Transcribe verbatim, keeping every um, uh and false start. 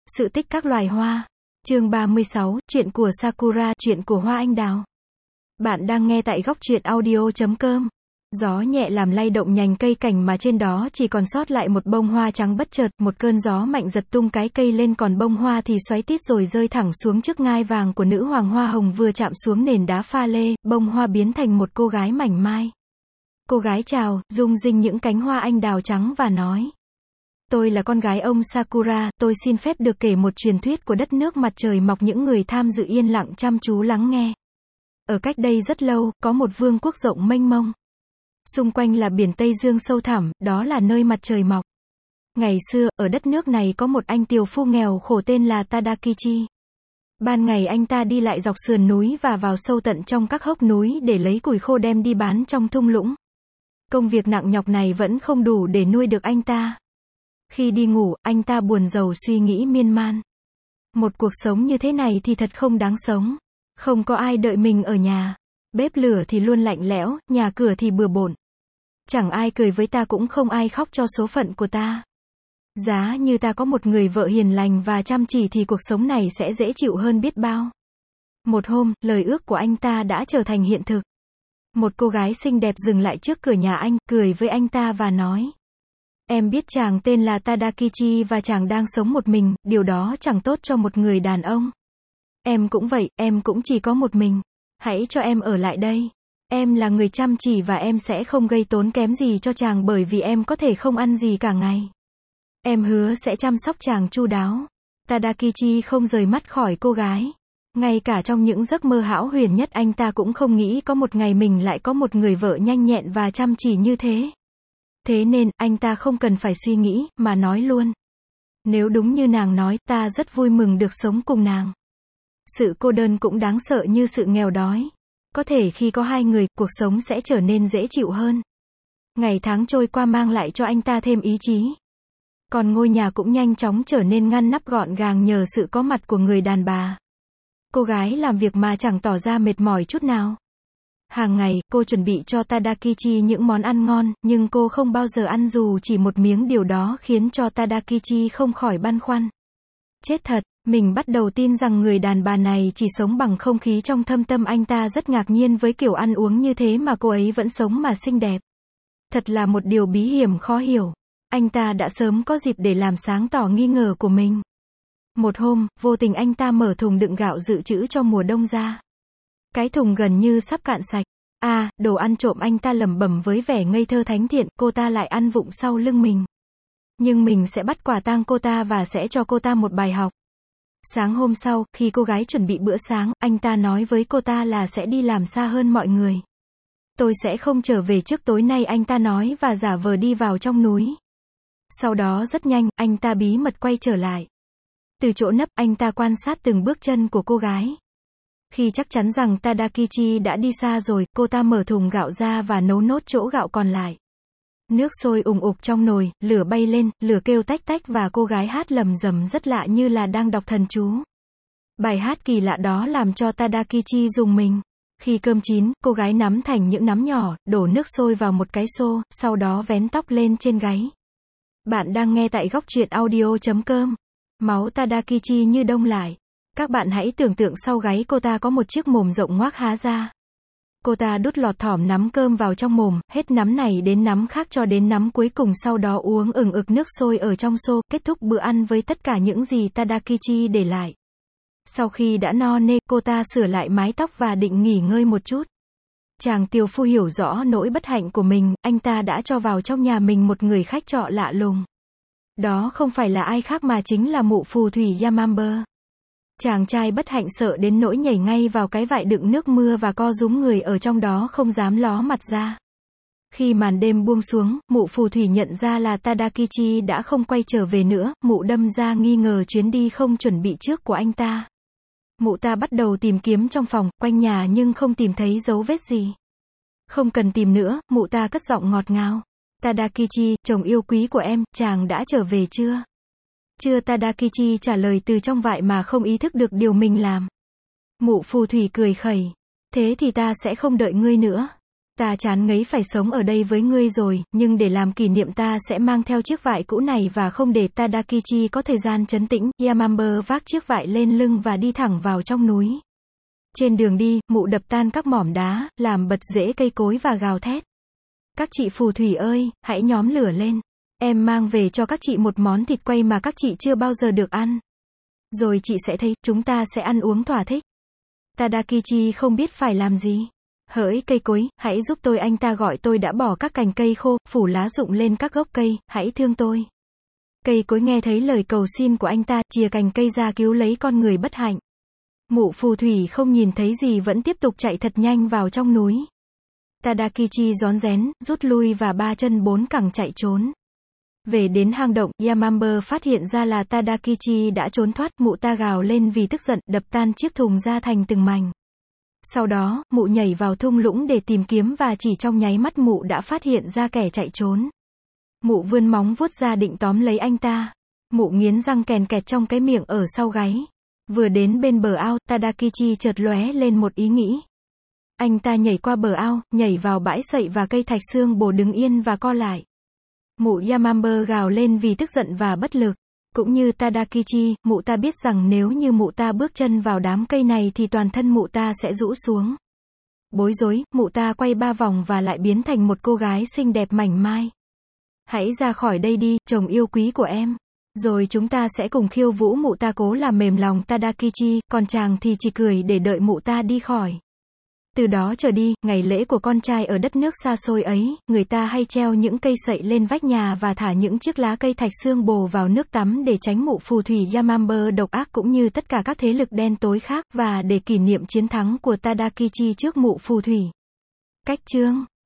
Sự tích các loài hoa. Chương ba mươi sáu, chuyện của Sakura, chuyện của hoa anh đào. Bạn đang nghe tại góc truyện audio chấm com. Gió nhẹ làm lay động nhành cây cảnh mà trên đó chỉ còn sót lại một bông hoa trắng bất chợt, một cơn gió mạnh giật tung cái cây lên còn bông hoa thì xoáy tít rồi rơi thẳng xuống trước ngai vàng của nữ hoàng hoa hồng vừa chạm xuống nền đá pha lê, bông hoa biến thành một cô gái mảnh mai. Cô gái chào, rung rinh những cánh hoa anh đào trắng và nói: Tôi là con gái ông Sakura, tôi xin phép được kể một truyền thuyết của đất nước mặt trời mọc. Những người tham dự yên lặng chăm chú lắng nghe. Ở cách đây rất lâu, có một vương quốc rộng mênh mông. Xung quanh là biển Tây Dương sâu thẳm, đó là nơi mặt trời mọc. Ngày xưa, ở đất nước này có một anh tiều phu nghèo khổ tên là Tadakichi. Ban ngày anh ta đi lại dọc sườn núi và vào sâu tận trong các hốc núi để lấy củi khô đem đi bán trong thung lũng. Công việc nặng nhọc này vẫn không đủ để nuôi được anh ta. Khi đi ngủ, anh ta buồn rầu suy nghĩ miên man. Một cuộc sống như thế này thì thật không đáng sống. Không có ai đợi mình ở nhà. Bếp lửa thì luôn lạnh lẽo, nhà cửa thì bừa bộn. Chẳng ai cười với ta cũng không ai khóc cho số phận của ta. Giá như ta có một người vợ hiền lành và chăm chỉ thì cuộc sống này sẽ dễ chịu hơn biết bao. Một hôm, lời ước của anh ta đã trở thành hiện thực. Một cô gái xinh đẹp dừng lại trước cửa nhà anh, cười với anh ta và nói: Em biết chàng tên là Tadakichi và chàng đang sống một mình, điều đó chẳng tốt cho một người đàn ông. Em cũng vậy, em cũng chỉ có một mình. Hãy cho em ở lại đây. Em là người chăm chỉ và em sẽ không gây tốn kém gì cho chàng bởi vì em có thể không ăn gì cả ngày. Em hứa sẽ chăm sóc chàng chu đáo. Tadakichi không rời mắt khỏi cô gái. Ngay cả trong những giấc mơ hão huyền nhất anh ta cũng không nghĩ có một ngày mình lại có một người vợ nhanh nhẹn và chăm chỉ như thế. Thế nên, anh ta không cần phải suy nghĩ, mà nói luôn. Nếu đúng như nàng nói, ta rất vui mừng được sống cùng nàng. Sự cô đơn cũng đáng sợ như sự nghèo đói. Có thể khi có hai người, cuộc sống sẽ trở nên dễ chịu hơn. Ngày tháng trôi qua mang lại cho anh ta thêm ý chí. Còn ngôi nhà cũng nhanh chóng trở nên ngăn nắp gọn gàng nhờ sự có mặt của người đàn bà. Cô gái làm việc mà chẳng tỏ ra mệt mỏi chút nào. Hàng ngày, cô chuẩn bị cho Tadakichi những món ăn ngon, nhưng cô không bao giờ ăn dù chỉ một miếng, điều đó khiến cho Tadakichi không khỏi băn khoăn. Chết thật, mình bắt đầu tin rằng người đàn bà này chỉ sống bằng không khí trong thâm tâm. Anh ta rất ngạc nhiên với kiểu ăn uống như thế mà cô ấy vẫn sống mà xinh đẹp. Thật là một điều bí hiểm khó hiểu. Anh ta đã sớm có dịp để làm sáng tỏ nghi ngờ của mình. Một hôm, vô tình anh ta mở thùng đựng gạo dự trữ cho mùa đông ra. Cái thùng gần như sắp cạn sạch. À, đồ ăn trộm, anh ta lẩm bẩm với vẻ ngây thơ thánh thiện, cô ta lại ăn vụng sau lưng mình. Nhưng mình sẽ bắt quả tang cô ta và sẽ cho cô ta một bài học. Sáng hôm sau, khi cô gái chuẩn bị bữa sáng, anh ta nói với cô ta là sẽ đi làm xa hơn mọi người. Tôi sẽ không trở về trước tối nay, anh ta nói và giả vờ đi vào trong núi. Sau đó rất nhanh, anh ta bí mật quay trở lại. Từ chỗ nấp, anh ta quan sát từng bước chân của cô gái. Khi chắc chắn rằng Tadakichi đã đi xa rồi, cô ta mở thùng gạo ra và nấu nốt chỗ gạo còn lại. Nước sôi ùng ục trong nồi, lửa bay lên, lửa kêu tách tách và cô gái hát lầm rầm rất lạ như là đang đọc thần chú. Bài hát kỳ lạ đó làm cho Tadakichi rùng mình. Khi cơm chín, cô gái nắm thành những nắm nhỏ, đổ nước sôi vào một cái xô, sau đó vén tóc lên trên gáy. Bạn đang nghe tại góc truyện audio chấm com. Máu Tadakichi như đông lại. Các bạn hãy tưởng tượng sau gáy cô ta có một chiếc mồm rộng ngoác há ra. Cô ta đút lọt thỏm nắm cơm vào trong mồm, hết nắm này đến nắm khác cho đến nắm cuối cùng, sau đó uống ừng ực nước sôi ở trong xô, kết thúc bữa ăn với tất cả những gì Tadakichi để lại. Sau khi đã no nê, cô ta sửa lại mái tóc và định nghỉ ngơi một chút. Chàng tiều phu hiểu rõ nỗi bất hạnh của mình, anh ta đã cho vào trong nhà mình một người khách trọ lạ lùng. Đó không phải là ai khác mà chính là mụ phù thủy Yamamber. Chàng trai bất hạnh sợ đến nỗi nhảy ngay vào cái vại đựng nước mưa và co rúm người ở trong đó không dám ló mặt ra. Khi màn đêm buông xuống, mụ phù thủy nhận ra là Tadakichi đã không quay trở về nữa, mụ đâm ra nghi ngờ chuyến đi không chuẩn bị trước của anh ta. Mụ ta bắt đầu tìm kiếm trong phòng, quanh nhà nhưng không tìm thấy dấu vết gì. Không cần tìm nữa, mụ ta cất giọng ngọt ngào. Tadakichi, chồng yêu quý của em, chàng đã trở về chưa? Chưa, Tadakichi trả lời từ trong vại mà không ý thức được điều mình làm. Mụ phù thủy cười khẩy. Thế thì ta sẽ không đợi ngươi nữa. Ta chán ngấy phải sống ở đây với ngươi rồi, nhưng để làm kỷ niệm ta sẽ mang theo chiếc vải cũ này và không để Tadakichi có thời gian trấn tĩnh. Yamamber vác chiếc vải lên lưng và đi thẳng vào trong núi. Trên đường đi, mụ đập tan các mỏm đá, làm bật rễ cây cối và gào thét. Các chị phù thủy ơi, hãy nhóm lửa lên. Em mang về cho các chị một món thịt quay mà các chị chưa bao giờ được ăn. Rồi chị sẽ thấy, chúng ta sẽ ăn uống thỏa thích. Tadakichi không biết phải làm gì. Hỡi cây cối, hãy giúp tôi, anh ta gọi. Tôi đã bỏ các cành cây khô, phủ lá rụng lên các gốc cây, hãy thương tôi. Cây cối nghe thấy lời cầu xin của anh ta, chìa cành cây ra cứu lấy con người bất hạnh. Mụ phù thủy không nhìn thấy gì vẫn tiếp tục chạy thật nhanh vào trong núi. Tadakichi rón rén, rút lui và ba chân bốn cẳng chạy trốn. Về đến hang động, Yamamber phát hiện ra là Tadakichi đã trốn thoát. Mụ ta gào lên vì tức giận, đập tan chiếc thùng ra thành từng mảnh. Sau đó, mụ nhảy vào thung lũng để tìm kiếm và chỉ trong nháy mắt mụ đã phát hiện ra kẻ chạy trốn. Mụ vươn móng vuốt ra định tóm lấy anh ta. Mụ nghiến răng kèn kẹt trong cái miệng ở sau gáy. Vừa đến bên bờ ao, Tadakichi chợt lóe lên một ý nghĩ. Anh ta nhảy qua bờ ao, nhảy vào bãi sậy và cây thạch xương bồ đứng yên và co lại. Mụ Yamamber gào lên vì tức giận và bất lực. Cũng như Tadakichi, mụ ta biết rằng nếu như mụ ta bước chân vào đám cây này thì toàn thân mụ ta sẽ rũ xuống. Bối rối, mụ ta quay ba vòng và lại biến thành một cô gái xinh đẹp mảnh mai. Hãy ra khỏi đây đi, chồng yêu quý của em. Rồi chúng ta sẽ cùng khiêu vũ. Mụ ta cố làm mềm lòng Tadakichi, còn chàng thì chỉ cười để đợi mụ ta đi khỏi. Từ đó trở đi, ngày lễ của con trai ở đất nước xa xôi ấy, người ta hay treo những cây sậy lên vách nhà và thả những chiếc lá cây thạch xương bồ vào nước tắm để tránh mụ phù thủy Yamamber độc ác cũng như tất cả các thế lực đen tối khác và để kỷ niệm chiến thắng của Tadakichi trước mụ phù thủy. Cách chương